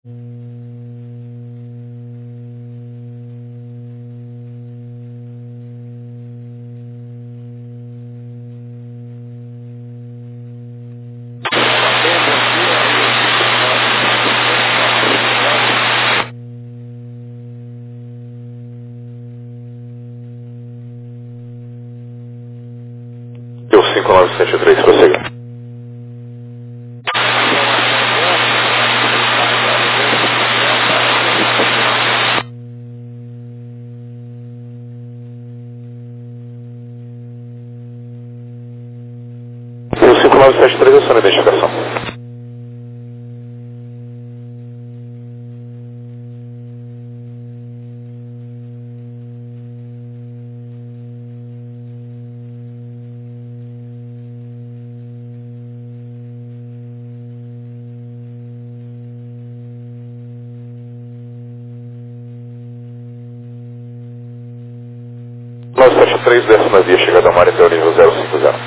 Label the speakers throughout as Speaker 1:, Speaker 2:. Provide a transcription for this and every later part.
Speaker 1: Deu 5973, prossiga. Deu 5973, a sua identificação. Nós 73, décima via, chegada ao mar, até o nível 050.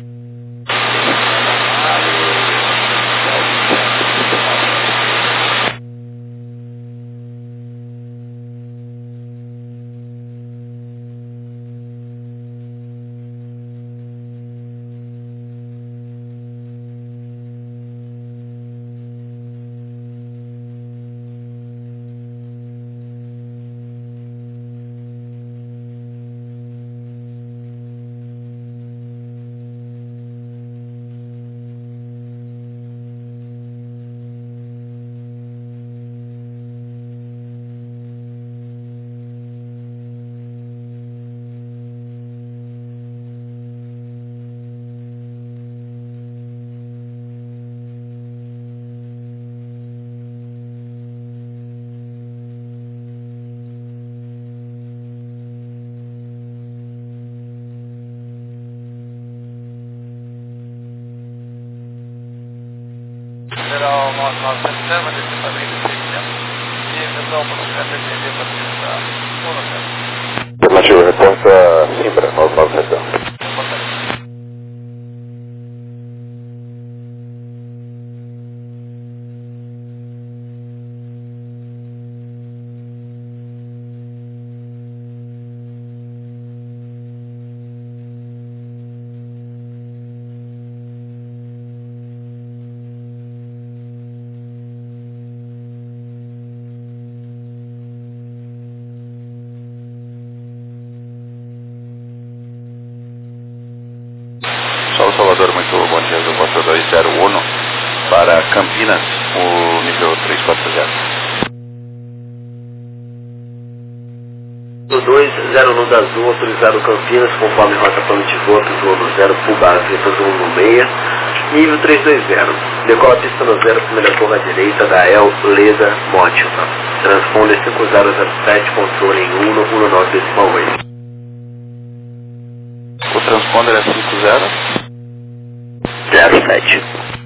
Speaker 2: Geral 997, vai descer para 1600 e eventual possibilidade de atender para utilizar o número.
Speaker 1: Afirmativo, reporta Simbra, 997.
Speaker 3: Sol Salvador, muito bom dia, do Voto 201 para Campinas, o nível 340.
Speaker 4: 201 no da Azul, autorizado Campinas, conforme rota plano de voto, voo no 0, Pubá, Vitor 116, nível 320. Decola a pista no 0, primeira curva à direita da El Leda Mótiva. Transponder 5007, controle em 119,8.
Speaker 3: O transponder é
Speaker 4: 07.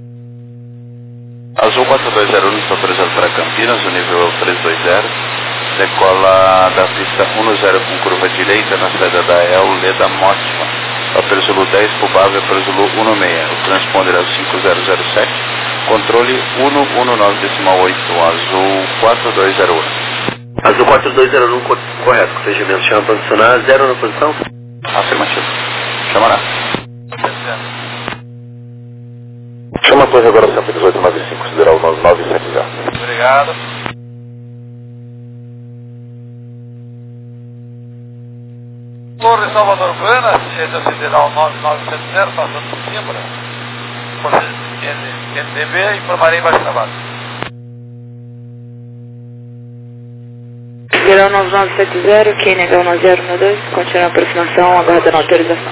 Speaker 3: Azul 4201 está autorizado para Campinas, o nível é o 320. Decola da pista 10 com curva direita na saída da El Leda Mótima. Papel Zulu 10, Pubável para Zulu 16. O transponder é o 5007. Controle 119,8. Azul 4201.
Speaker 4: Azul 4201, correto. Procedimento chama para adicionar 0 na posição.
Speaker 3: Afirmativo. Chamará.
Speaker 1: Chama a torre agora 11895, sideral 9970.
Speaker 2: Obrigado. Torre Salvador Buenas, esse é o sideral 9970, passando por Simbra. NDB, informarei mais trabalho.
Speaker 5: Sideral 9970, QNH 1012, continua a aproximação, aguardando autorização.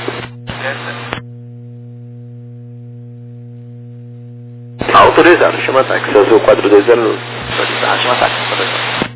Speaker 4: Autorizado, chama ataque. Azul 4201. Autorizado, chama ataque. Autorizado.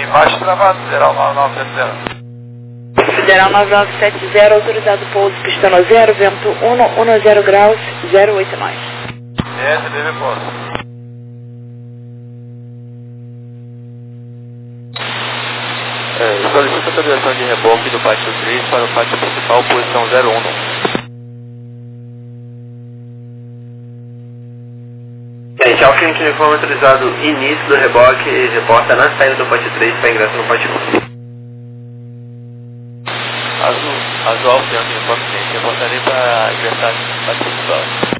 Speaker 2: baixo travado, Federal 9970.
Speaker 5: Federal 9970, autorizado pouso, pista no 0, vento 110 graus, 08 nós.
Speaker 2: SDV posto.
Speaker 3: Solicito autorização de reboque do pátio 3 para o pátio principal, posição 01.
Speaker 4: Gente, Alfa Yankee Uniforme autorizado início do reboque e reporta na saída do pátio 3 para ingresso no pátio 1.
Speaker 3: Azul Alfa Yankee Uniforme ciente, reportarei para ingressar no pátio principal.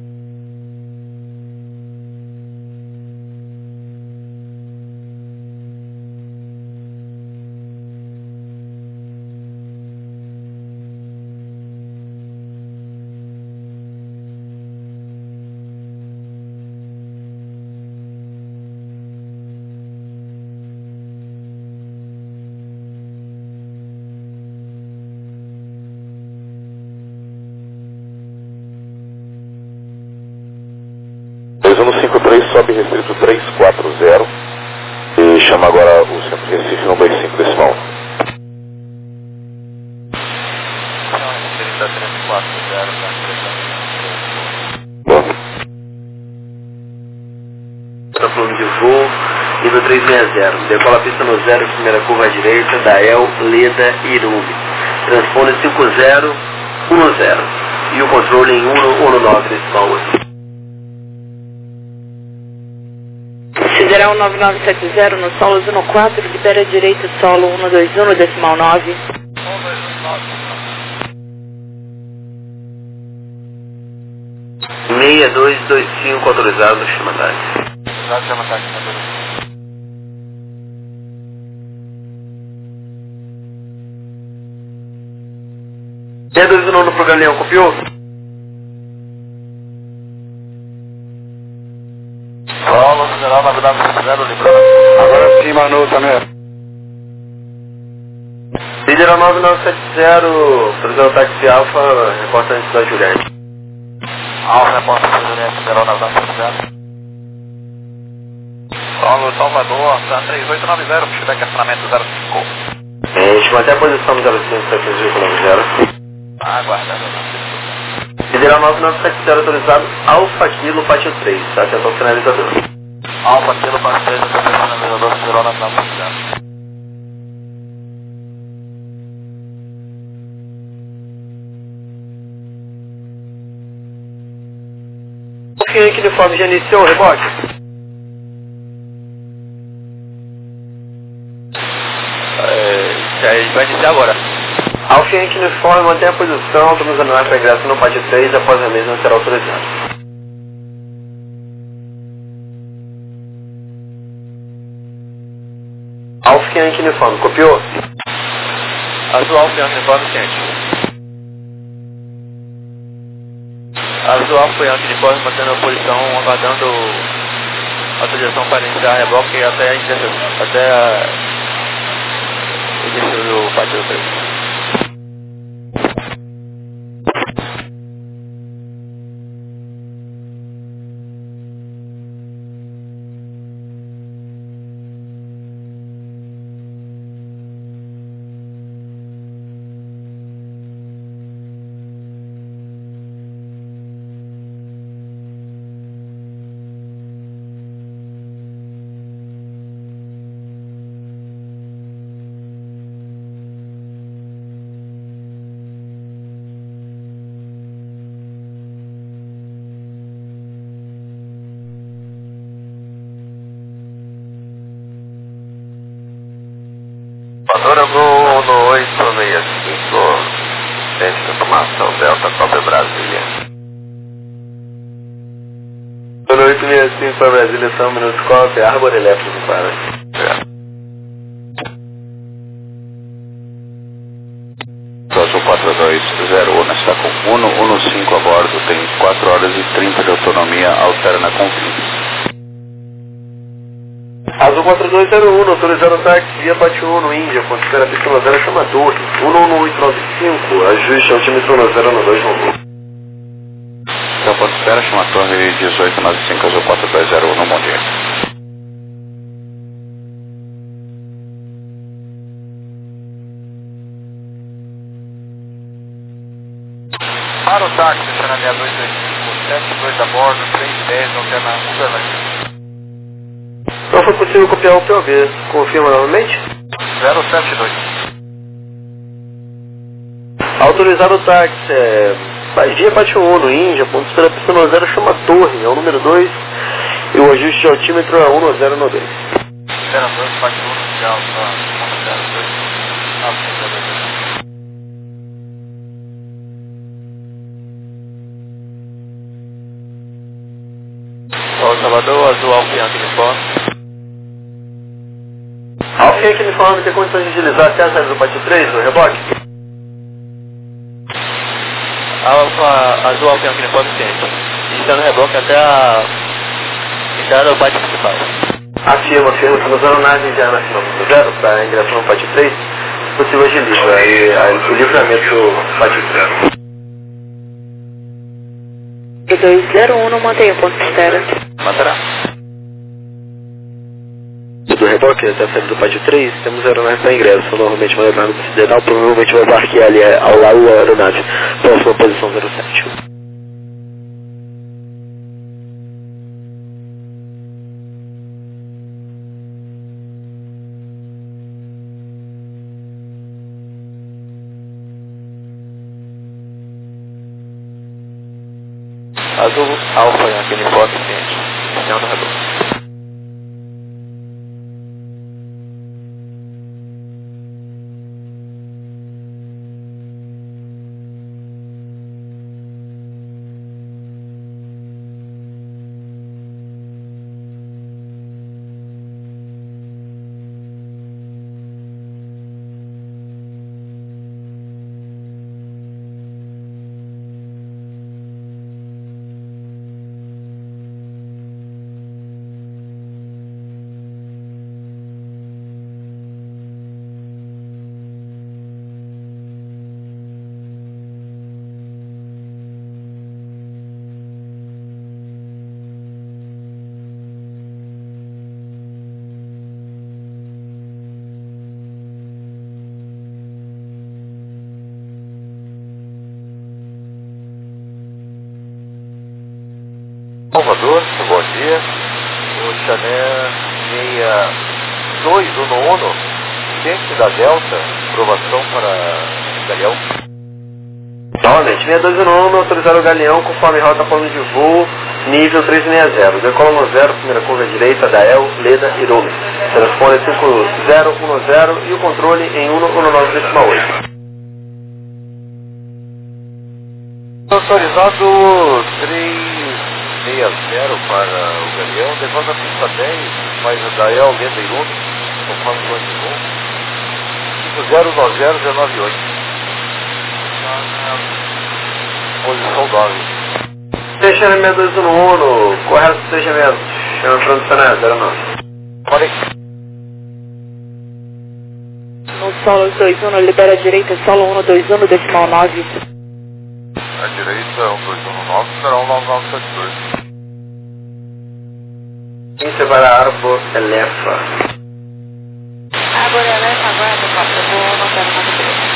Speaker 1: No 53 sobe restrito 340 e chama agora o centro de Recife no 25 decimal. Bom.
Speaker 4: Está falando de voo, nível 360. Decola a pista no 0, primeira curva à direita, Dael, Leda, Irume. Transpone 5010 e o controle em 119 decimal 8.
Speaker 5: Federal 9970, no solo 14, libera direita, solo 121, decimal 9.
Speaker 4: 6225 autorizado no chama táxi.
Speaker 2: Chama táxi,
Speaker 4: Tem dúvida no programa Leão, copiou?
Speaker 2: Solo Federal 9970, librando.
Speaker 1: Agora sim, Manu, também.
Speaker 4: Federal 9970, autorizado o táxi Alfa, reporta antes da Juliette.
Speaker 2: Alfa, reporta da Juliette, Federal 9970. Solo Salvador, tá 3890, pushback acionamento 05.
Speaker 4: Gente, mantém a posição no 05, 790.
Speaker 2: Aguardando.
Speaker 4: Federal 9970 autorizado Alfa Kilo Pátio 3, tá? Atenção finalizador.
Speaker 2: Alfa Kilo Pátio 3, atenção finalizador, Federal 9970.
Speaker 4: Alfa Yankee Uniforme já iniciou o rebote?
Speaker 3: Vai iniciar agora.
Speaker 4: Alfa Yankee Uniforme mantém a posição, estamos anuais para ingresso no pátio 3, após a mesma será autorizado. Alfa Yankee Uniforme, copiou?
Speaker 3: Azul Alfa Yankee Uniforme ciente. Azul Alfa Yankee Uniforme mantendo a posição, aguardando autorização para iniciar reboque até o início do pátio 3.
Speaker 1: Padrão Gol no 865, centro de informação Delta Copa Brasília.
Speaker 4: No 865 para Brasília, São Minuto Copa, Árvore Elétrico para.
Speaker 3: Azul 4201 está com 115 a bordo, tem 4 horas e 30 de autonomia, alterna com 20.
Speaker 4: Azul 4201, autorizando o táxi via Pátio 1 no Índia, ponto espera pista no 0, chama torre. 11895, ajuste altímetro no 0 no 2 no 1.
Speaker 3: Então, ponto espera, chama torre 1895, Azul 4201, bom dia.
Speaker 2: Para o táxi, deixando a 6225, 72 a bordo, 310, alterna Uberlândia.
Speaker 4: Não foi possível copiar o POV. Confirma novamente?
Speaker 2: 072.
Speaker 4: Autorizado o táxi, Bagia Pátio 1, no Índia, pontos pela pista 90, chama Torre, é o número 2, e o ajuste de altímetro é 1092.
Speaker 2: 02, Pátio 1, de alta, 102, 902.
Speaker 3: Salvador, Azul Alfa Yankee Uniforme.
Speaker 4: Alfa Yankee Uniforme tem condições de utilizar até a saída do Pátio 3, no reboque?
Speaker 3: Azul Alfa Yankee Uniforme ciente. Está no reboque até a entrada do pátio principal.
Speaker 4: Afirma, estamos usando nave já na quilômetro 0 para ingressar no Pátio 3, se possível agiliza o livramento do Pátio 3.
Speaker 5: 201, mantenha o ponto de espera.
Speaker 3: Manterá.
Speaker 4: Do reboque até a saída do Pátio 3, temos aeronave para ingresso, normalmente manobrando no sideral, provavelmente vai parquear ali ao lado da aeronave, próxima posição 07.
Speaker 3: Azul Alfa Yankee Uniforme ciente. Sinal no reboque.
Speaker 2: Salvador, bom dia. O Chanel 6211, ciente da Delta, aprovação para Galeão.
Speaker 4: Novamente, 6211, autorizado o Galeão conforme rota plano de voo, nível 360. Decola no 0, primeira curva à direita, Dael, Leda e Rome. Transpone 5010 e o controle em 119,8.
Speaker 2: Autorizado 360 para o Galeão, depois da pista 10, mais a Dael, Leda e Rome, conforme o plano de voo. 509098. Posição 9.
Speaker 4: Deixando 6211, correto fechamento. Chama transicionário, 09.
Speaker 2: Pode.
Speaker 5: No solo 21, libera a direita, solo 121, decimal 9.
Speaker 2: A direita, 1219, será 1972.
Speaker 4: Índice para Arbor Elefa.
Speaker 5: Agora Elefa, agora eu vou anotar no mapa.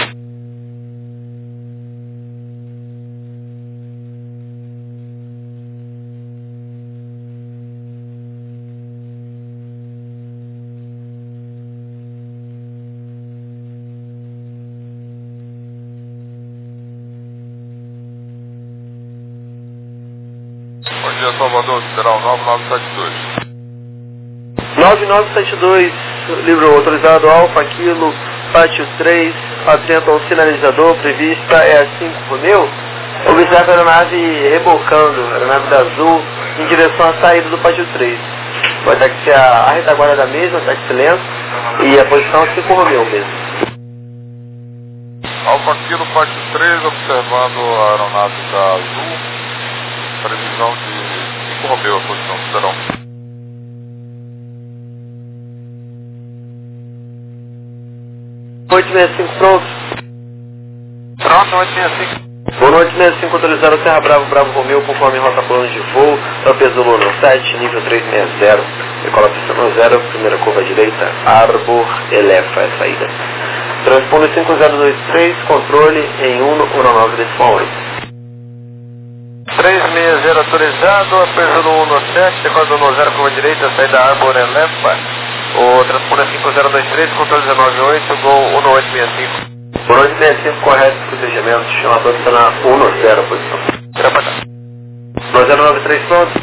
Speaker 2: Bom dia, Salvador, Federal 9972.
Speaker 4: 9972, livro autorizado Alfa Kilo, Pátio 3, atento ao sinalizador, prevista é a 5 Romeu. Observe a aeronave rebocando, a aeronave da Azul, em direção à saída do Pátio 3. Vai taxiar a retaguarda da mesma, táxi lento, e a posição é 5 Romeu mesmo.
Speaker 2: Alfa Kilo, Pátio 3, observando a aeronave da Azul. Previsão de 5 Romeu, a posição do Federal.
Speaker 4: Noite 65 pronto.
Speaker 2: Pronto, 865.
Speaker 4: Boa noite 65, autorizado Serra Bravo, Bravo Romeu, conforme rota plano de voo, peso do Luno 7, nível 360, decola pista no 0, primeira curva à direita, Arbor Elefa, é saída. Transpone 5023, controle em 119,8.
Speaker 2: 360 autorizado, apeso no 17, decola do 10 curva direita, saída Arbor Elefa. O transponder 5023, controle 198, gol 1865.
Speaker 4: 1865, correto, protegimento, chama para posicionar 10, posição.
Speaker 2: Trabalhar.
Speaker 4: 1093, pronto.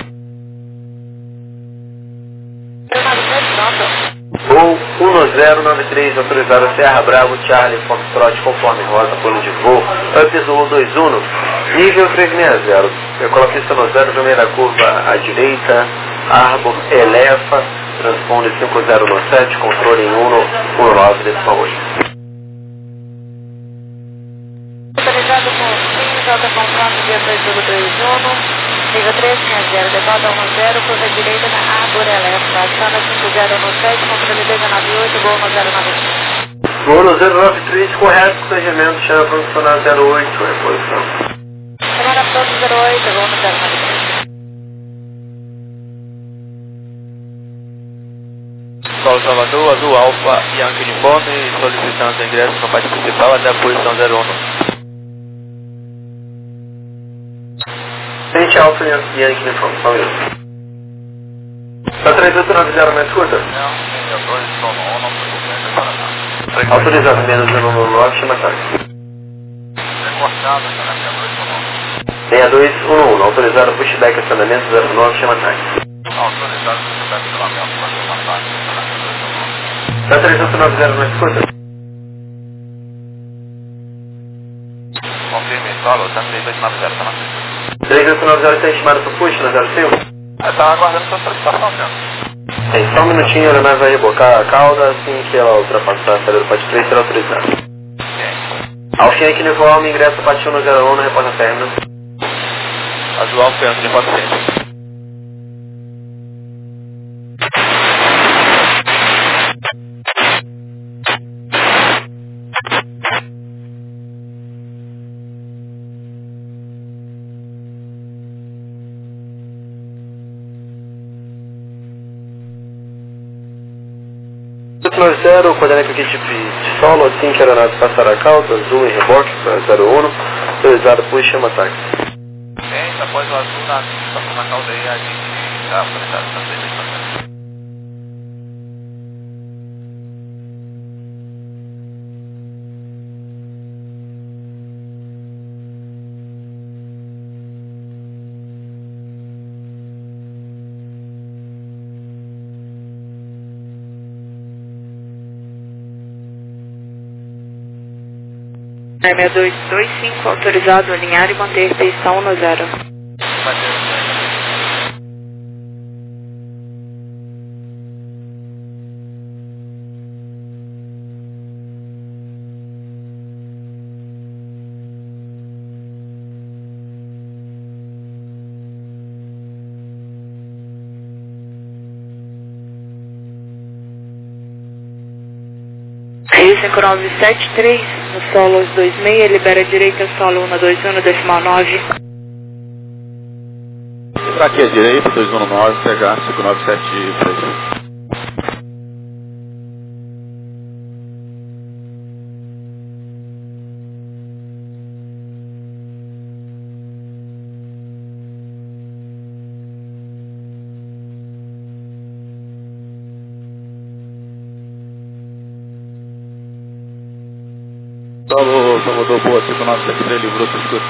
Speaker 5: 093,
Speaker 4: Voo 1093, autorizado Serra Bravo, Charlie, Foxtrot, conforme rota, plano de voo, piso 121, nível 360, decola pista no 0, primeira curva à direita, Arbor Elefa, transponder 5017, controle em 119, decimal 8.
Speaker 5: autorizado com 5, Delta Contato, via 2021, nível 360, decola 10, curva direita na Arbor Elefa, aciona 5017, controle 298, gol 1095.
Speaker 4: Voo 093, correto, protegimento, chama para posicionar 08, reposição.
Speaker 5: Semana pronto 08, gol 1095.
Speaker 2: Paulo Salvador, Azul Alfa, Yankee Uniforme, solicitando ingresso na parte principal até a posição 01.
Speaker 4: Frente Alfa Yankee Uniforme, só um minuto. Tá 3890 mais curta?
Speaker 2: Não, 62, sono 1, não foi Paraná.
Speaker 4: Autorizado menos 199, chama táxi.
Speaker 2: Recortado, está na
Speaker 4: 6211, autorizado pushback acionamento 09, chama táxi.
Speaker 2: autorizado pushback acionamento, vai ser uma táxi,
Speaker 4: Tá 3890 mais curta?
Speaker 2: confirme, solo, tá 3890, tá na pista.
Speaker 4: 3890 está estimado para push na 05?
Speaker 2: Tá aguardando sua solicitação, senhor.
Speaker 4: Tem só um minutinho, a aeronave vai rebocar a cauda, assim que ela ultrapassar a saída do pote 3 será autorizada. Alfa Yankee Uniforme, ingresso a partir 101 no repórter término.
Speaker 2: Azul Alfa, Yankee Uniforme, sempre.
Speaker 4: O coordenador aqui de solo, assim que a aeronave passar a cauda, azul em reboque para 01, autorizado por chama táxi.
Speaker 2: Gente, após o azul na cauda aí, a gente está autorizado para fazer isso.
Speaker 5: É 6225, autorizado alinhar e manter pista 10. Rio 5973, no solo 26, libera direita, solo 121, decimal 9.
Speaker 3: Pra aqui à direita, 219, pegar 5973. Salvador, boa, 5973, livrou, se escuta.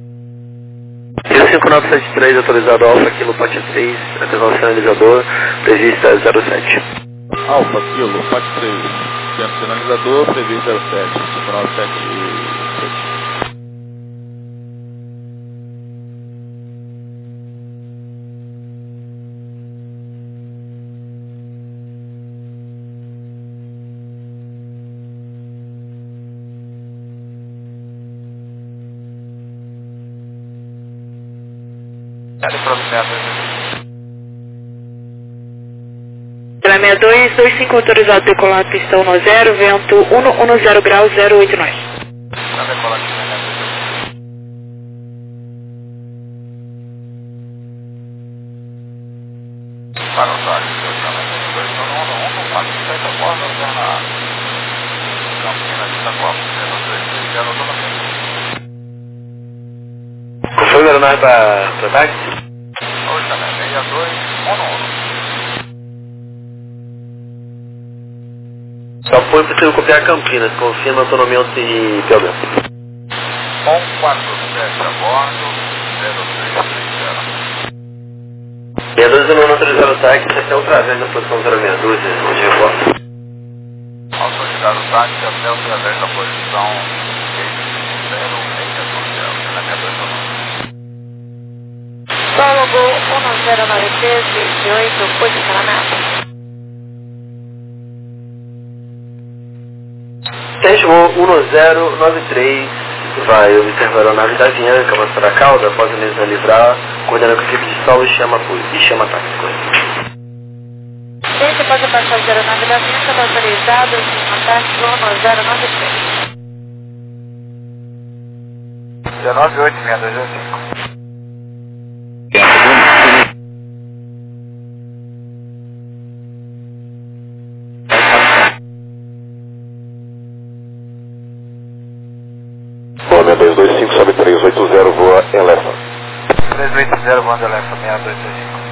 Speaker 4: 5973, autorizado Alfa, quilo, pote 3, atenção sinalizador, prevista 07.
Speaker 3: Alfa, quilo, pote 3, centro sinalizador, previsto 07, 5973.
Speaker 5: Pela 6225, autorizado decolar pista 10, vento 110 graus 089.
Speaker 2: Para o tarde,
Speaker 4: Confirma aeronave para táxi?
Speaker 2: Oi, também, 6211.
Speaker 4: Só foi possível copiar Campinas, confirma autonomia e PLD.
Speaker 2: 147 a bordo, 0330.
Speaker 4: 62 não autorizado o táxi até o través da posição 062, onde reporta.
Speaker 2: Autorizado o táxi até o través da posição 06.
Speaker 5: Solo Gol 1093, 28, posicionamento.
Speaker 4: Tente Gol 1093, vai observar a aeronave da Avianca, avançar a cauda, após a mesa livrar, coordenando com a equipe de salvo e chama táxi.
Speaker 5: Gente, pode passar de aeronave da Avianca, está autorizado, ataque Gol 1093.
Speaker 2: 1986225.
Speaker 1: Colônia 225, sobe 380, voa Elefa.
Speaker 2: 380, banda Elefa, 6225.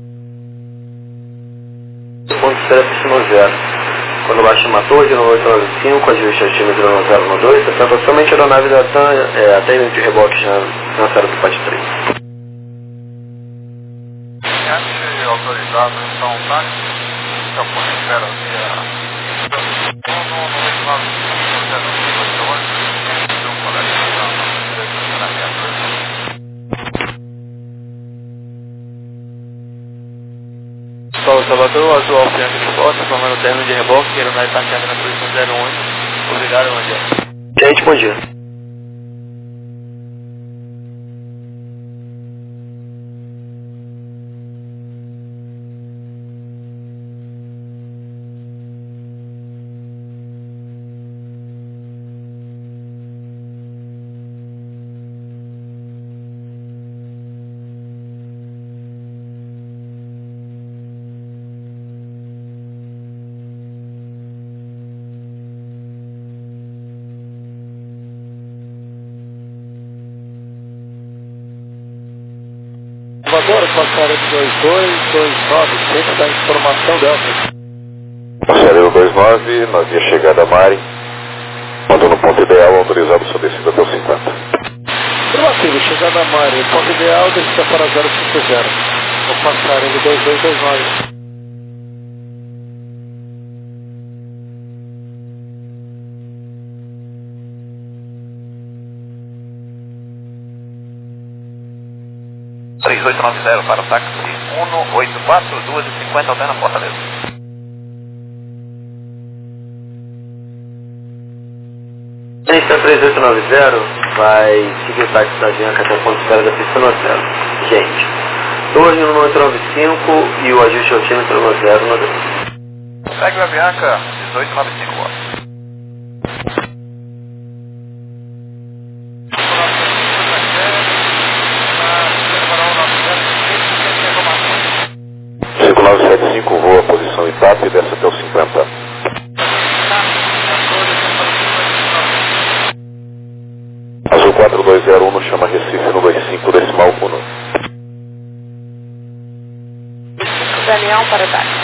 Speaker 4: Ponto de espera pista 0. Quando baixa uma torre, no 895, ajuste altímetro no 012, apresenta somente a aeronave da TAM, até de reboque já na série do PAT 3.
Speaker 2: Antes autorizado, então, táxi, então, por espera via... No 895,
Speaker 4: Salvador, Azul Alfianca de Foto, formando o término de reboque, a aeronave taxada na posição 011. Obrigado, bom dia. Gente, bom dia.
Speaker 6: Salvador, passarinho 2229, da informação Delta.
Speaker 1: Passarinho 29, navio chegada a Mari. Quando no ponto ideal, autorizado sua descida até o 50.
Speaker 6: Relativo, chegada a Mari, ponto ideal, descida para 050. O passarinho 2229.
Speaker 2: para o táxi 184, 250, alterna Fortaleza.
Speaker 4: Pista 3890 vai seguir o táxi da Avianca até o ponto de espera da pista no 0. Gente, torre no 895 e o ajuste altímetro no 092.
Speaker 2: Segue a Avianca 1895 votos.
Speaker 1: Voa posição Itap e desce até o 50. Azul 4201 chama Recife no 25 decimal 1.
Speaker 5: Daniel para táxi.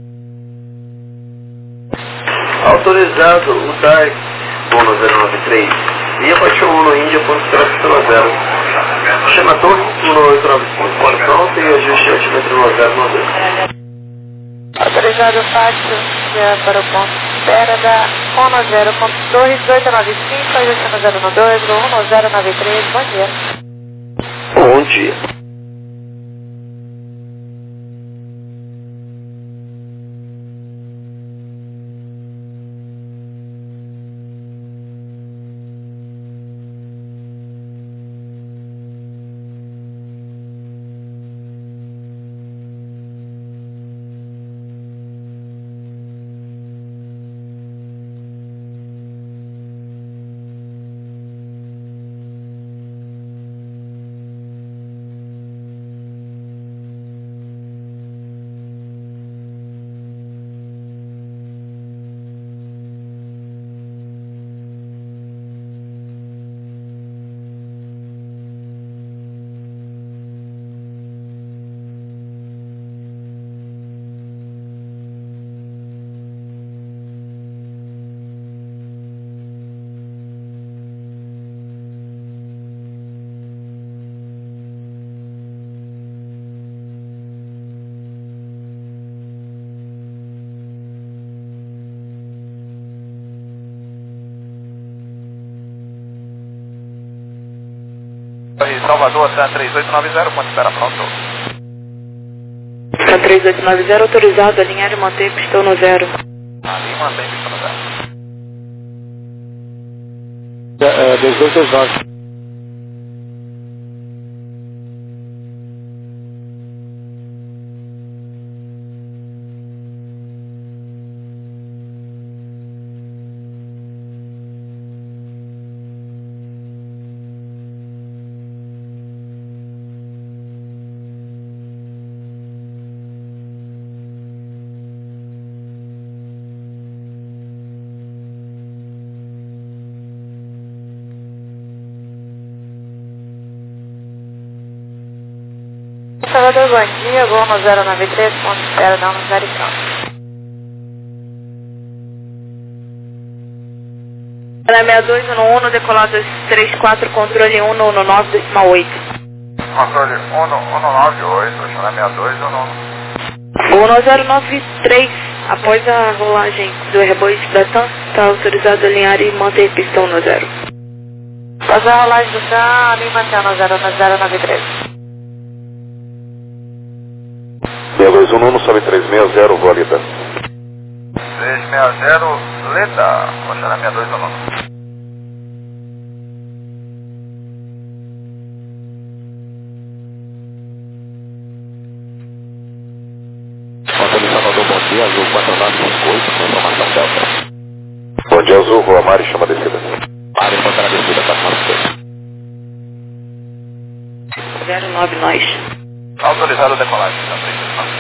Speaker 4: Autorizado o táxi 1093 e abaixou 1 no Índia, ponto de espera 0. Chama torre 1895, ponto pronto e ajuste altímetro no 092.
Speaker 5: Autorizado o táxi para o ponto de espera da ONA 0, ponto torre 1895, ajuste no 012, do 1093, bom dia.
Speaker 4: Bom dia.
Speaker 2: Salvador, San 3890, ponto espera pronto.
Speaker 5: San 3890, autorizado, alinhar e manter pistão no 0.
Speaker 2: Ali mantém pistão no 0.
Speaker 6: 2229.
Speaker 5: Salvador, bom dia, Gol no 093, ponto espera, dá no 0 e pronto. 6211, decolado 34, controle 119, decimal 8.
Speaker 2: Controle 198, chama 6219.
Speaker 5: Gol no 093, após a rolagem do rebote da TAM, está autorizado a alinhar e manter pistão no 0. Após a rolagem do TAM, alinha e manter no 093.
Speaker 1: 6211, sobe 360, válida.
Speaker 2: 360, Leda, vou chamar 6219.
Speaker 3: Antônio Salvador, bom dia, Azul 4958, com informação Delta.
Speaker 1: Bom dia, Azul, Rua Mari, chama a descida.
Speaker 3: Área encontrar a descida, tá com
Speaker 5: 09 nós.
Speaker 2: Autorizado a decolagem, San 3890.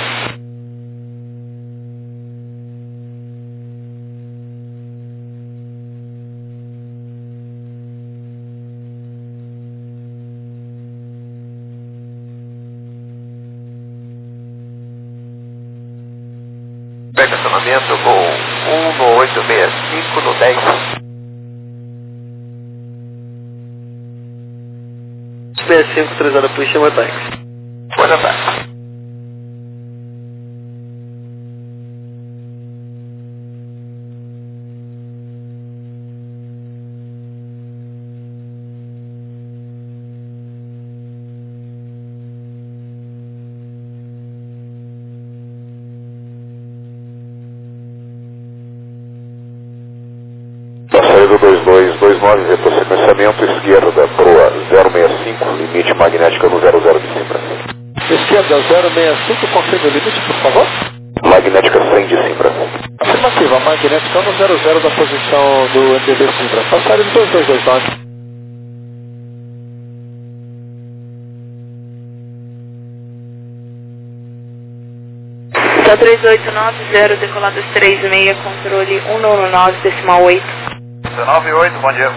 Speaker 2: Pega estacionamento com 1865 no 10.
Speaker 4: 65, autorizado a polícia, chama táxi.
Speaker 2: Pode andar.
Speaker 1: Na saída 2229, vetor sequenciamento, esquerda, proa 065, limite magnética no 00 de Simbra.
Speaker 6: Esquerda 065, confirme o limite, por favor.
Speaker 1: Magnética 100 de Simbra.
Speaker 6: Afirmativa, magnética no 00 da posição do MDB Simbra. Passagem 2229.
Speaker 5: Só 3890, decolado 36, controle 199, decimal 8.
Speaker 2: 198, bom dia.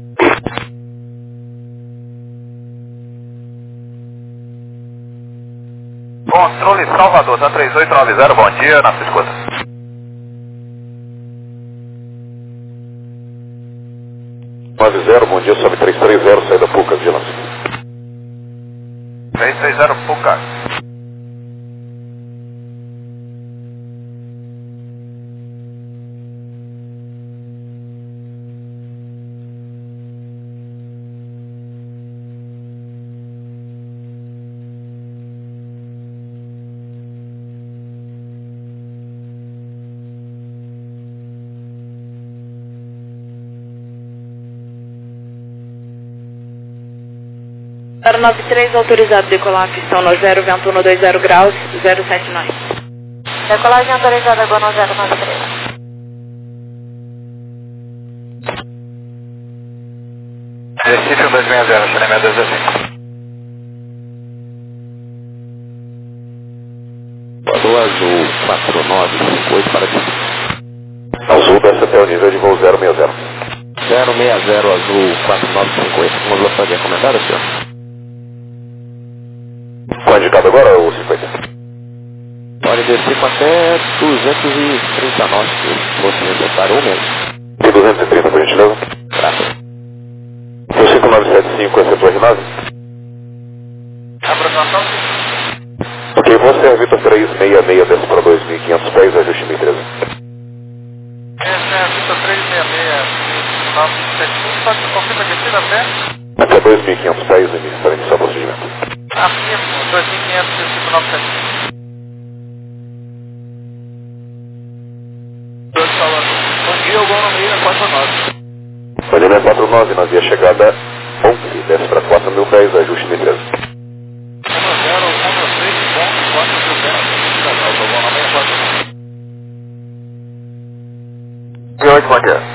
Speaker 2: Controle Salvador, San 3890, bom dia, na sua escuta.
Speaker 1: Bom dia, sobe 330, saída Puca, vigilância.
Speaker 2: 330, Puca.
Speaker 5: Para 93, autorizado decolar pistão no 0, vento 120 graus, 079. Decolagem autorizada, Gol no 093.
Speaker 2: Recife 1260, Xanemé 205.
Speaker 3: Voador Azul 4958 para descida.
Speaker 1: Azul desce até o nível de voo 060.
Speaker 3: 060 Azul 4958, com velocidade recomendada, senhor?
Speaker 1: Qual é indicado agora, o 50?
Speaker 3: Pode descer com até 230 nós, se fosse necessário ou menos.
Speaker 1: E 230, por gentileza?
Speaker 3: Graças.
Speaker 1: O 5975 é setor R9?
Speaker 2: Aproximação?
Speaker 1: Ok, vou ser Vitor 366, desce para 2.500 pés, ajuste 1013.
Speaker 2: Esse é a Vitor 366, 975, só que confirma a descida até?
Speaker 1: Até 2.500 pés, limite para iniciar o procedimento.
Speaker 2: Afirmo, 2.500, 5.900.
Speaker 6: Bom dia, o Gol no meio é 49.
Speaker 1: Vanilla é 49, nós via chegada 11, desce para 4.000 pés, ajuste de 13.
Speaker 6: 1-0, 1-3, bom, 4.000 pés. O Gol no meio é 49.
Speaker 2: Dia 8, bom dia.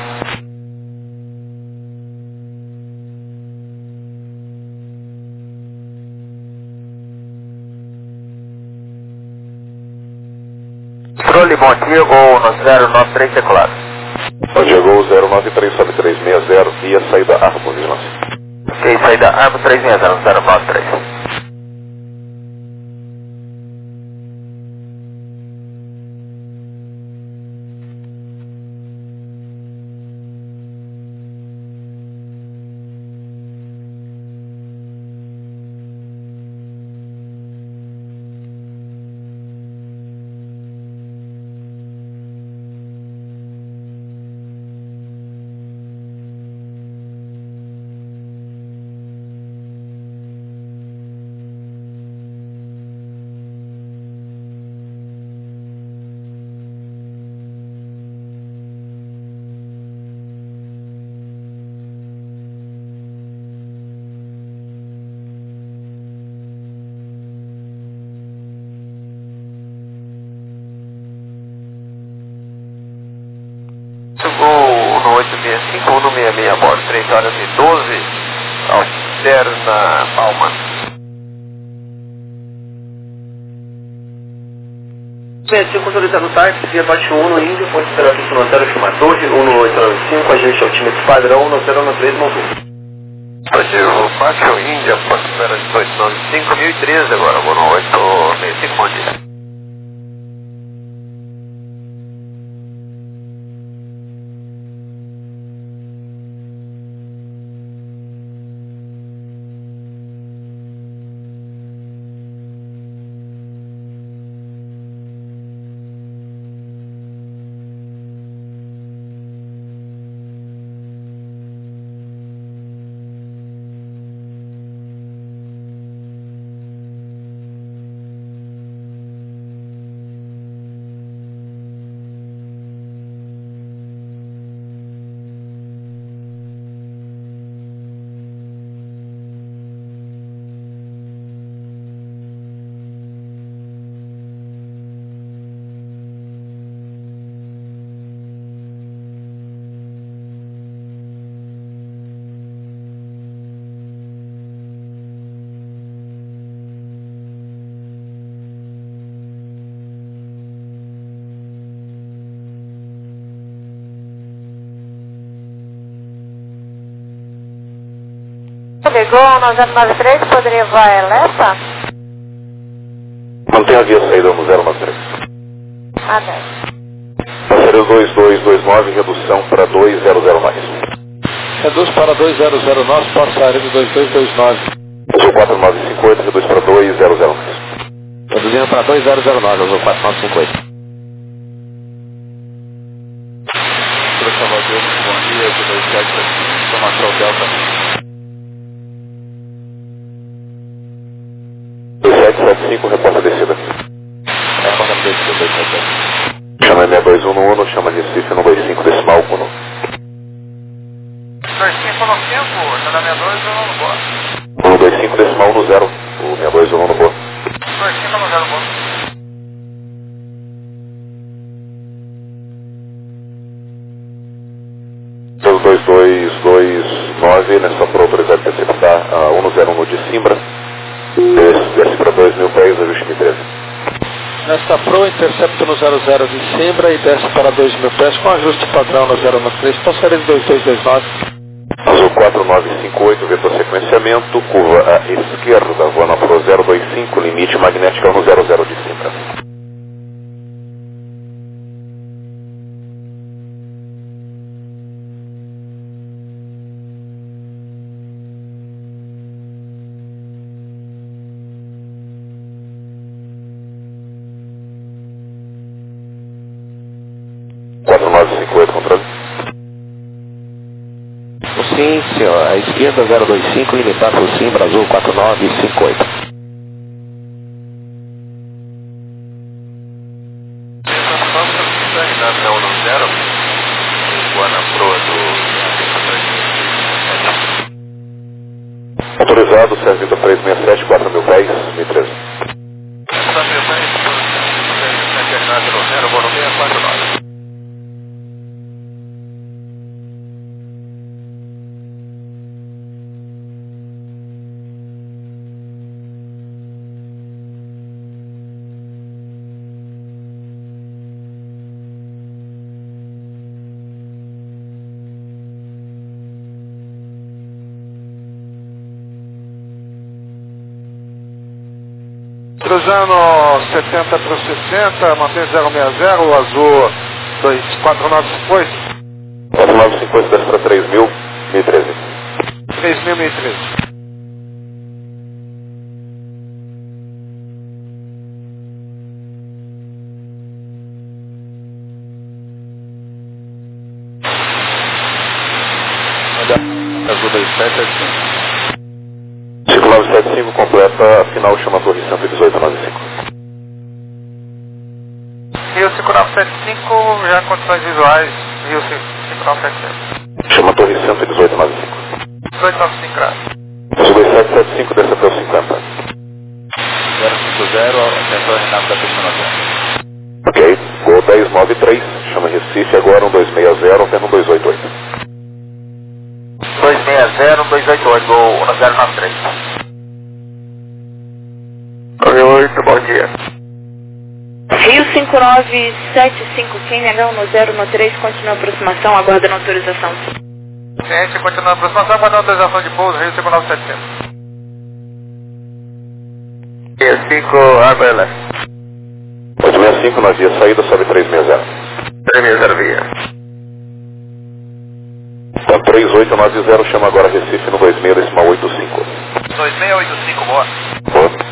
Speaker 2: Trole, bom dia, Gol no 093 decolado.
Speaker 1: Bom dia, Gol 093, sobe 360, via saída Arco, vigilância.
Speaker 2: Ok, saída Arco 360, 093. Gol no 865, 166 a bordo, 3 horas e 12, alterna Palma.
Speaker 4: 65, autorizado o táxi, via Bate 1 no Índio, pode esperar aqui no hotel chamar 12, 11895, agente altímetro padrão, no 013, Montu.
Speaker 2: Brasil, Pátio Índia, Porto Vera 1895, 1013 agora, Gol no 865, bom dia.
Speaker 5: Gol no 093, poderia voar Elefa?
Speaker 1: Mantenha a via saída no 093.
Speaker 5: Ah, 10.
Speaker 1: Passageiro 2229, redução para 200 mais.
Speaker 6: Reduz para 2009, passageiro 2229.
Speaker 1: Usou 4958, reduz para 200 mais.
Speaker 6: Reduzindo para 2009, usou 4958. Salvador, bom dia, 27, São Marcelo Delta.
Speaker 1: 2775, reporta descida.
Speaker 6: Reporta descida, 277.
Speaker 1: Chama 6211, chama Recife no 25 decimal 1.
Speaker 2: 25 no 5, já dá 62 eu não vou.
Speaker 1: No 25 decimal 1 no 0, o 6211 no boa.
Speaker 2: 25 no 0 vou.
Speaker 1: Pelo 2229, nessa pro autorizado de interceptar a 101 no de Simbra. Desce para 2.000 pés, ajuste de 13.
Speaker 6: Nesta Pro, intercepta no 00 de Simbra e desce para 2.000 pés com ajuste padrão no 013, passageiro 2229.
Speaker 1: Azul 4958, vetor sequenciamento, curva à esquerda, voa na Pro 025, limite magnético no 00 de Simbra.
Speaker 6: Sim, senhor. A esquerda 025, limitado por Simbra, azul 4958.
Speaker 1: Autorizado, Servida 367, 4.000 pés, 1013.
Speaker 6: Cruzando 70 para 60, mantém 060, o azul 24958.
Speaker 1: 4958, desce para 3.000, 1013.
Speaker 6: 3.000, 1013.
Speaker 3: Azul 2775.
Speaker 1: 5975 completa, final chama Torre 11895.
Speaker 2: Rio 5975, já condições visuais, Rio 5975.
Speaker 1: Chama Torre 11895.
Speaker 2: 1895 graus.
Speaker 1: Azul 2775, desce até o 50.
Speaker 3: 050, atenção Renato da pista 90.
Speaker 1: Ok, Gol 1093, chama Recife, agora 1260, até 1288.
Speaker 2: 260, 288, Gol 1093. 98, bom dia.
Speaker 5: Rio 5975, Quênia, 1013, continua a aproximação, aguardando autorização.
Speaker 2: Ciente, continua a aproximação, aguardando autorização de pouso, Rio 59700. Rio 5, água leste.
Speaker 1: 865, navio saída, sobe 360.
Speaker 2: 360 via.
Speaker 1: Então 3890, chama agora Recife no 2685.
Speaker 2: 2685, boa.
Speaker 1: Boa.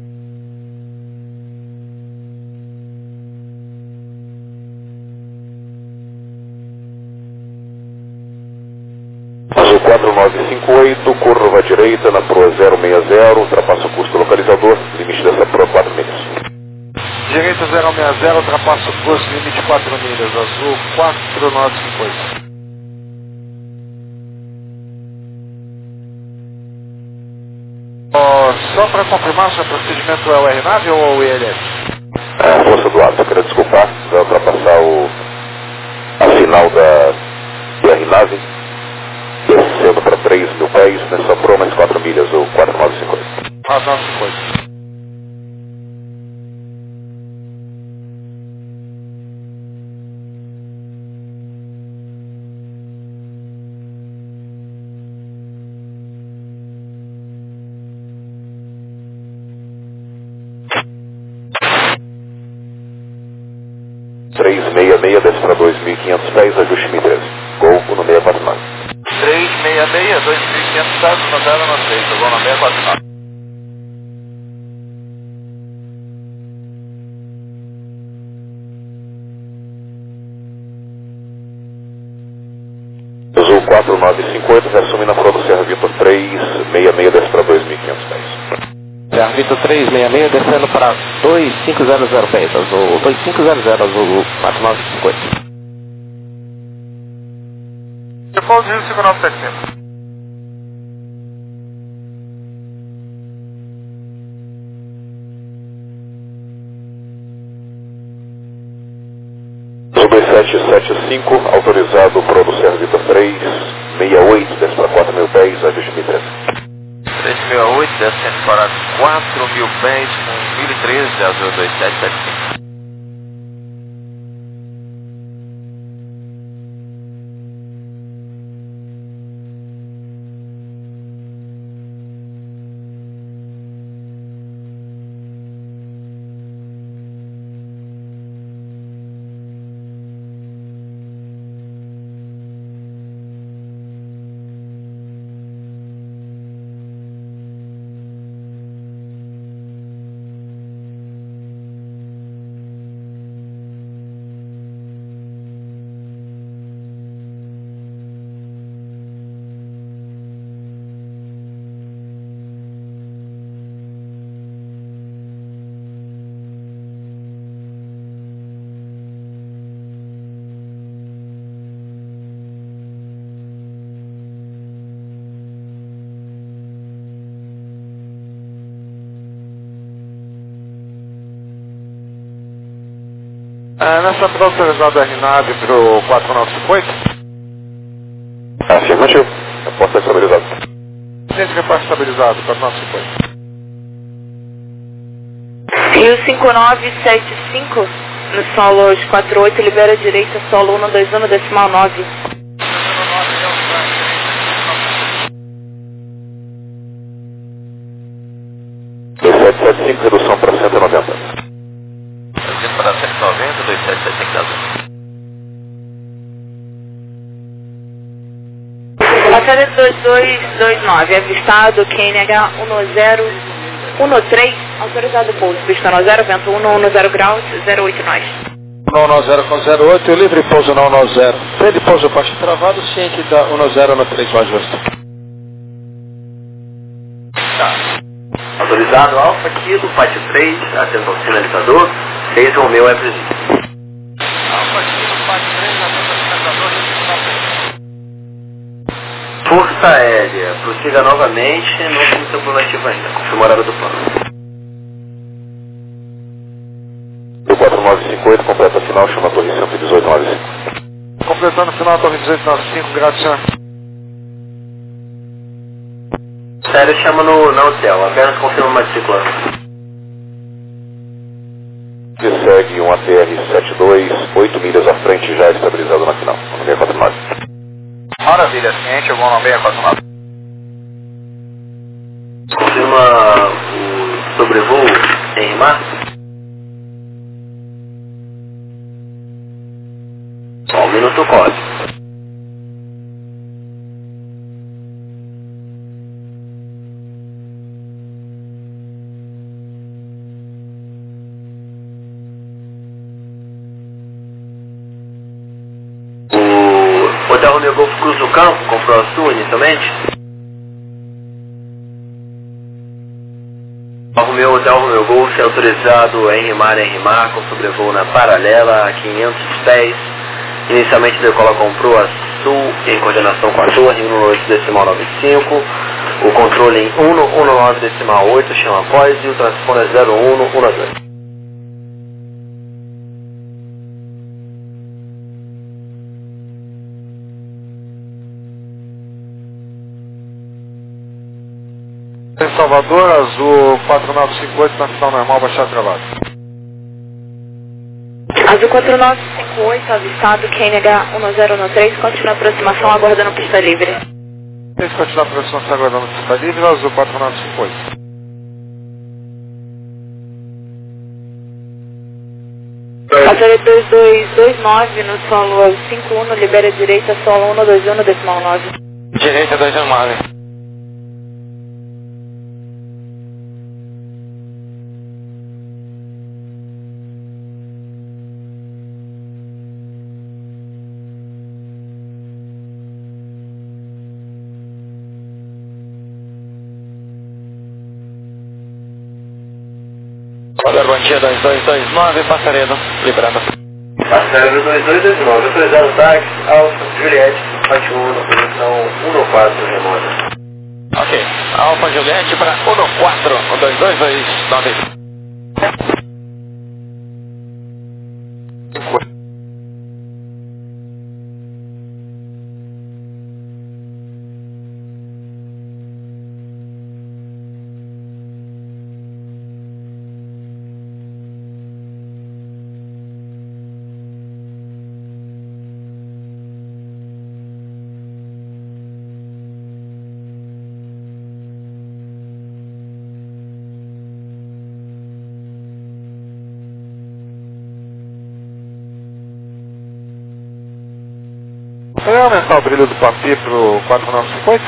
Speaker 1: Azul 4958, curva à direita na proa 060, ultrapassa o custo localizador, limite dessa proa 4 milhas.
Speaker 6: Direita 060, ultrapassa o custo, limite 4 milhas, azul 4958. Só para confirmar, seu procedimento é o RNAV ou o ILS?
Speaker 1: É a força do ar, só queria desculpar, vai ultrapassar a final da RNAV, descendo para 3.000 pés, nessa proa mais 4 milhas, ou 4958.
Speaker 6: 4958.
Speaker 1: desce para 2.500 pés, ajuste 1013. Gol 1649.
Speaker 2: 366, 2500 pés, no 093, Gol 1649.
Speaker 1: Azul 4958, resume na proa do Serra Vitor 366, desce para 2.500 pés.
Speaker 6: Serra Vitor 366, descendo para 2500 pés, azul 2500, azul 4958.
Speaker 2: Depois Rio 59700.
Speaker 1: Azul 2775, autorizado proa do Serra Vitor 368, desce para 4.000 pés, ajuste 1013.
Speaker 2: 368, descendo para 4.000 pés com 1013, Azul 2775.
Speaker 6: Nessa para autorizado a RNAV para o 4958?
Speaker 1: Afirmativo. Reporte estabilizado.
Speaker 6: Gente, reporte estabilizado, 4958.
Speaker 5: Rio 5975, no solo 48, libera direita, solo 121, decimal 9.
Speaker 1: Redução para 190.
Speaker 2: Reduzindo para 190, 2775.
Speaker 5: Passada 2229, avistado QNH 1013, autorizado pouso, pista 90, vento 110 graus, 08 nós.
Speaker 6: 110 com 08, livre pouso na 110. Frente pouso baixo travado, ciente da 110 mais justo.
Speaker 4: Autorizado Alfa Kilo, pátio 3, atenção sinalizador, 6 Romeu é presídio.
Speaker 2: Alfa Kilo, pátio 3, atenção sinalizador,
Speaker 4: Força Aérea, prossiga novamente, não tem seu plano ainda, confirma a hora do plano.
Speaker 1: Do 4958, completa a final, chama a torre 11895.
Speaker 6: Completando o final, torre 1895, grado senhor.
Speaker 4: Sério, chama no hotel, apenas confirma a matrícula.
Speaker 1: Que segue um ATR 72, 8 milhas à frente, já estabilizado na final, no 649.
Speaker 2: Maravilha, ciente, eu vou no 649.
Speaker 4: Confirma o sobrevoo em mar. Só um minuto corre. O Hotel Romeu Golf cruza o campo, comprou a sua inicialmente. Hotel Romeu Golf é autorizado a enrimar com sobrevoo na paralela a 500 pés. Inicialmente decola comprou a Sul em coordenação com a torre 118,95. O controle em 119,8 chama após e o transponder 0112.
Speaker 6: Em Salvador, azul 4958, na final normal, baixar travado.
Speaker 5: Azul 4958, avistado QNH 1013, continua a aproximação, aguardando pista livre.
Speaker 6: Esse continua a aproximação, aguardando pista livre, azul 4958.
Speaker 5: Passada 2229, no solo 51, libera direita, solo 121, decimal 9.
Speaker 6: Direita 219. Olha, bom dia, 2229, Passaredo, liberando.
Speaker 4: Passaredo 2229, autorizado táxi, Alfa, Juliette, pátio 1, na posição 114, remota.
Speaker 6: Ok, Alfa Juliette para 114, 2229. Vai aumentar o brilho do papi pro 4958?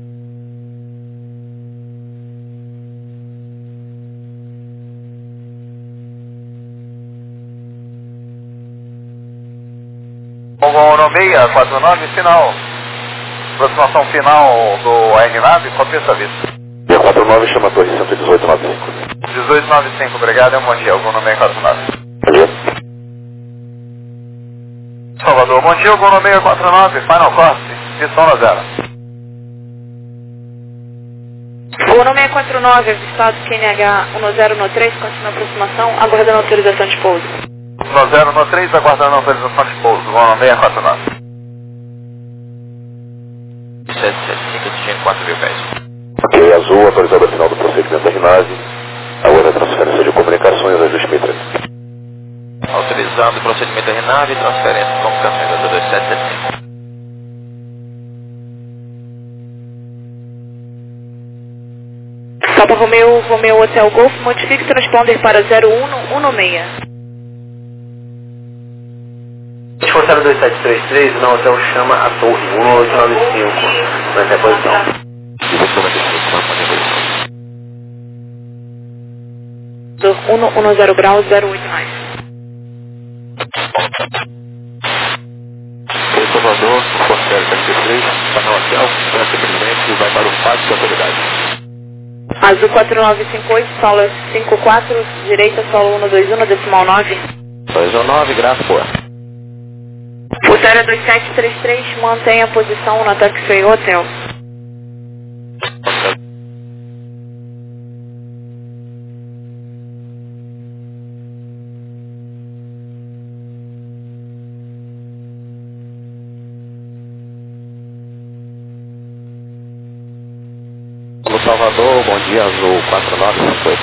Speaker 2: Vamos no 649, final. Aproximação final do ARNAV, copia essa vista.
Speaker 1: 649, chama a torre 11895.
Speaker 2: 1895, obrigado, é um bom dia, eu vou no 649.
Speaker 1: Bom dia.
Speaker 2: Salvador, bom dia, eu vou no 649, final course, pistão na 0.
Speaker 5: Voo no 649, avistado QNH 1013, continua a aproximação, aguardando autorização de pouso.
Speaker 2: 093, aguardando a autorização de pouso, vão 649.
Speaker 3: 775, destino 4 mil pés.
Speaker 1: Ok, azul, autorizado ao final do procedimento da RINASE. Agora a transferência de comunicações, ajuste 1030.
Speaker 3: Autorizado o procedimento da RINAVE e transferência de comunicações azul 2775.
Speaker 5: Papa Romeo Hotel Golf, modifique transponder para 0116.
Speaker 4: Esforçado 2733, não, hotel chama a torre 1895, na reposição.
Speaker 3: E você vai ter que fazer uma
Speaker 5: 110 graus 089.
Speaker 3: Foi Salvador, Forcério 33, está no hotel, para simplesmente vai para o pátio de autoridade.
Speaker 5: Azul 4958, solo 54, direita solo 121, decimal 9.
Speaker 3: 219, graça boa.
Speaker 5: Forcério 2733, mantenha a posição no Taxi Hotel.
Speaker 3: No Salvador, bom dia, azul 4958.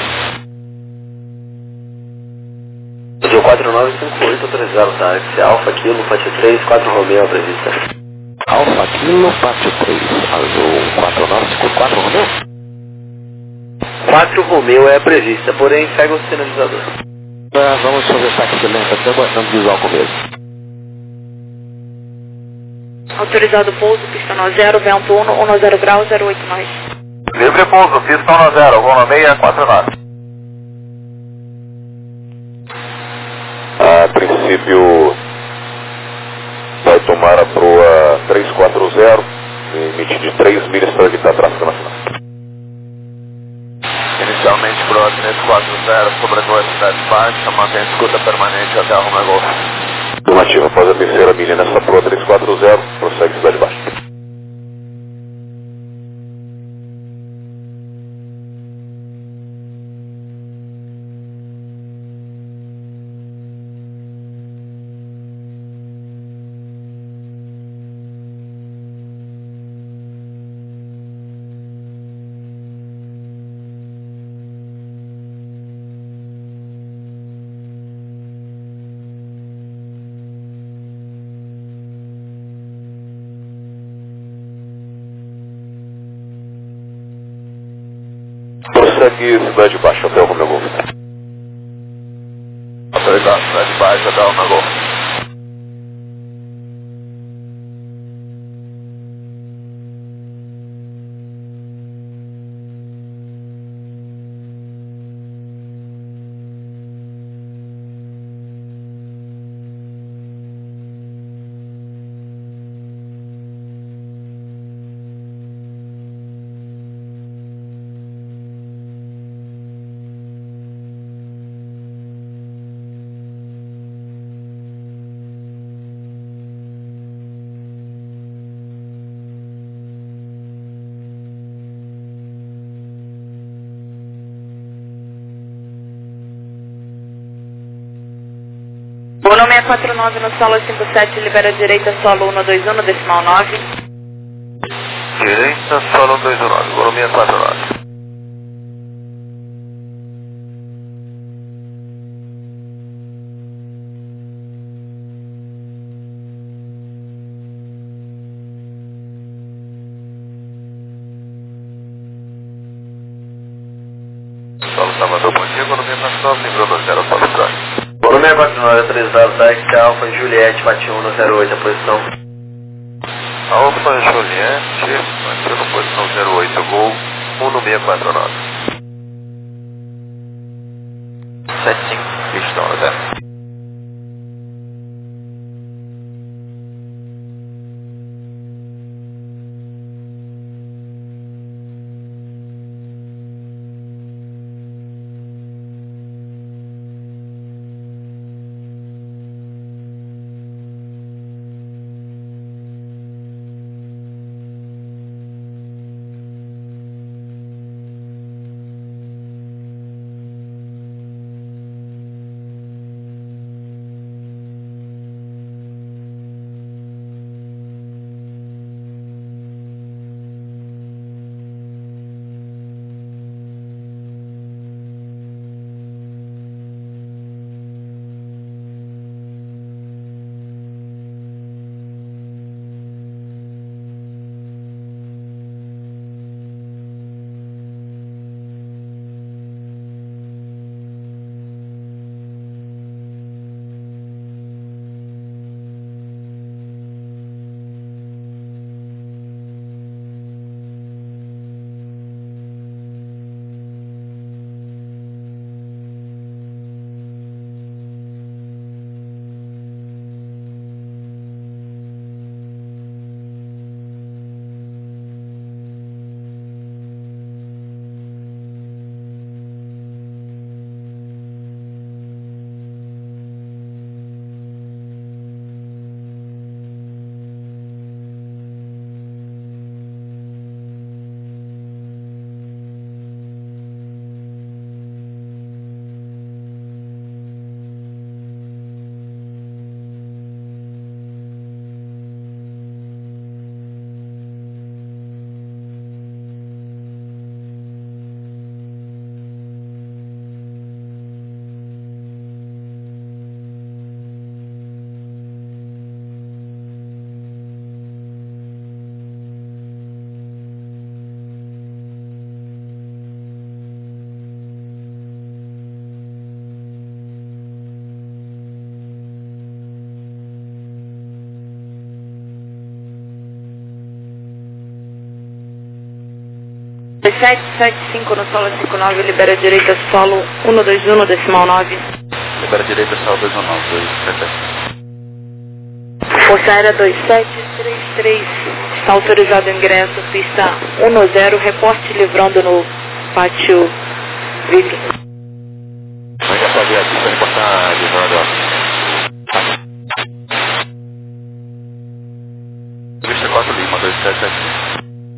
Speaker 4: Azul 4958, autorizado táxi Alfa Kilo, Pátio 3, 4 Romeo à prevista.
Speaker 3: Alfa Kilo, Pátio 3, azul 4954, Romeu?
Speaker 4: 4 Romeo é a prevista, porém pega o sinalizador.
Speaker 3: Vamos fazer táxi lento, até aguardando visual com medo.
Speaker 5: Autorizado pouso, pista no 0, vento 1, 10 graus 089.
Speaker 2: Livre pouso, pista no 0, vão 649.
Speaker 1: A princípio, vai tomar a proa 340, limite de 3 milhas para evitar tráfego nacional.
Speaker 2: Inicialmente proa 340, sobrevoa a cidade baixa, mantém escuta permanente até arrumar Golf.
Speaker 1: Afirmativa, após a terceira milha nessa proa 340, prossegue cidade baixa. Prossegue cidade baixa até o Romeo Golf.
Speaker 2: Autorizado, cidade baixa até arrumar Golf.
Speaker 5: Bono 649 no solo 57, libera direita solo 121, decimal 9.
Speaker 2: Direita, solo 219, vão 649. Solo Salvador, bom dia, economia nacional, lembrou do 0, solo Frank.
Speaker 4: Bolo 649, autorizado táxi Alfa Juliette, Pátio 108, a posição.
Speaker 2: Alfa Juliette, mantido posição 08, Gol 1649.
Speaker 3: 75, pistão no 0.
Speaker 5: 775 no solo 59, libera direita solo 121, decimal 9.
Speaker 3: Libera direita, solo 219, 277.
Speaker 5: Força Aérea 2733, está autorizado o ingresso, pista 10, reporte livrando no pátio VIP.
Speaker 1: Vai já fazer aqui para reportar livrando, ó.
Speaker 3: Vista 4 Lima, 2775.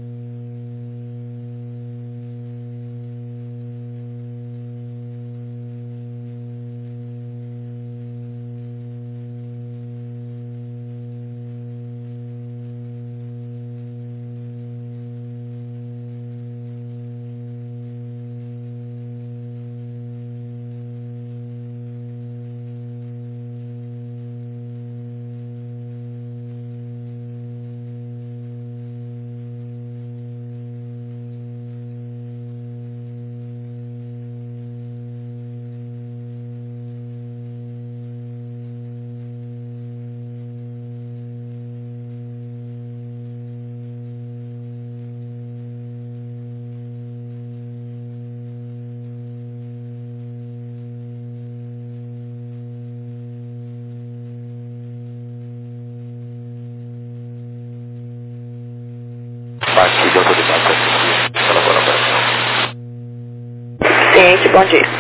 Speaker 1: Aqui dentro do banco aqui, pela colaboração.
Speaker 5: Ciente, bom dia.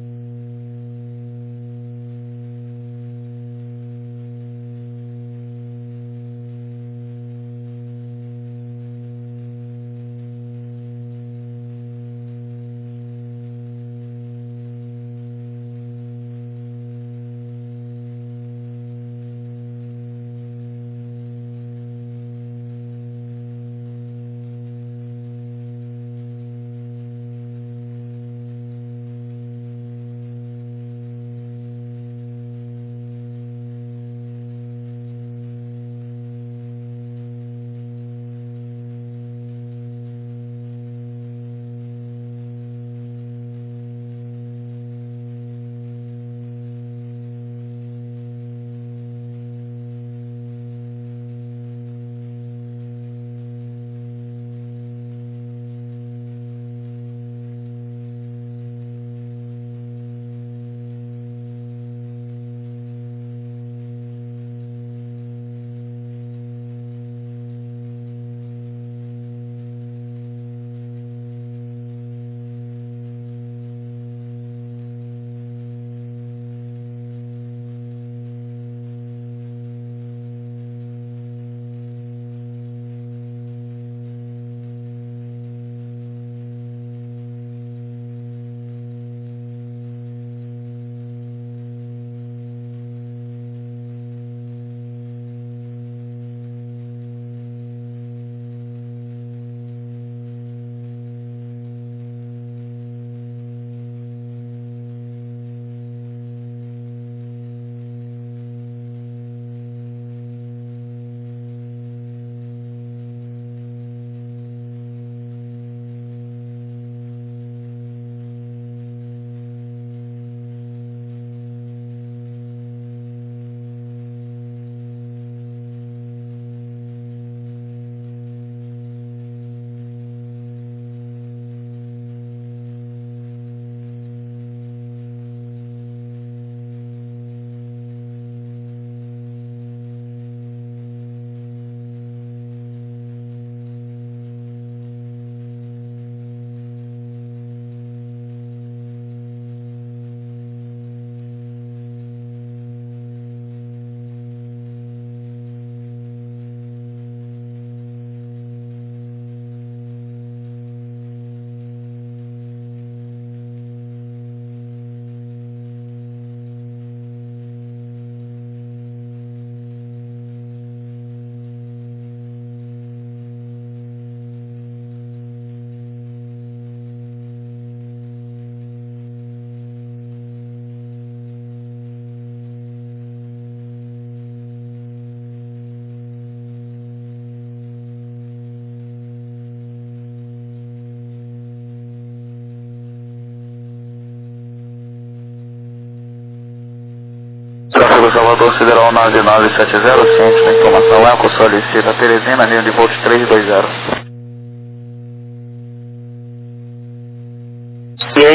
Speaker 3: Tráfego Salvador Sideral 9970, ciente da informação Eco Solicita Teresina, linha de voo 320.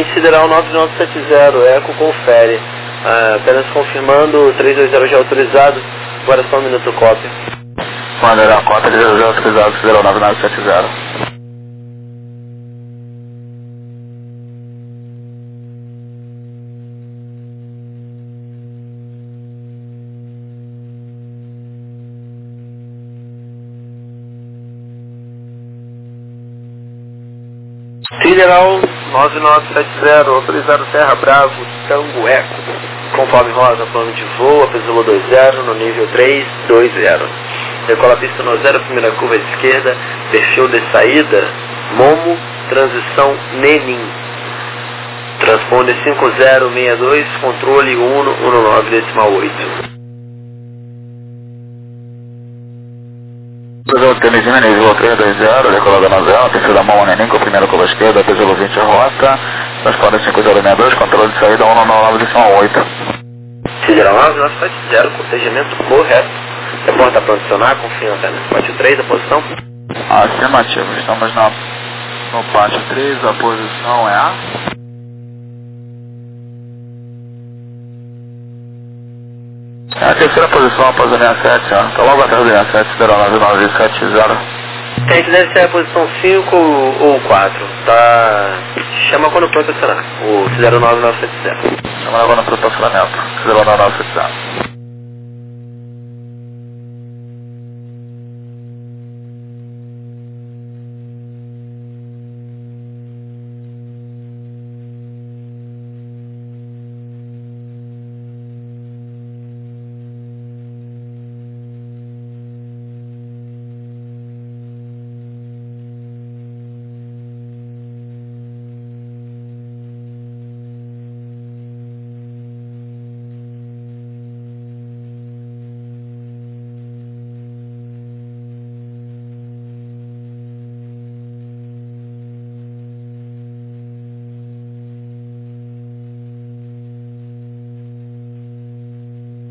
Speaker 4: Tenente Sideral 9970, Eco confere. Apenas confirmando, 320 já autorizado, agora só um minuto, cópia.
Speaker 3: Bandeira 4, 320 autorizado, Sideral 9970.
Speaker 4: Sideral 9970, autorizado Serra Bravo, Tango Eco, conforme rosa, plano de voo, apesolo 20, no nível 320. Decola a pista no 0, primeira curva à esquerda, perfil de saída, Momo, transição Nenin. Transponder 5062, controle 119,8.
Speaker 3: Tênis nível 320, decolada na zero, terceira mão Nenim, com primeira curva esquerda, pesolo 20 rota, transponder 5062, controle de saída 119,8.
Speaker 4: Sideral 9970, cortejamento correto. Reporta para adicionar, confia na antena. Pátio 3, a posição?
Speaker 3: Afirmativo, estamos no pátio 3, a posição é A. É a terceira posição após a linha 7, está logo atrás da linha 7, Sideral 9970.
Speaker 4: Tem que deve ser a posição 5 ou 4, tá? Chama quando for estacionar, o Sideral 9970.
Speaker 3: Chama quando for estacionamento, Sideral 9970.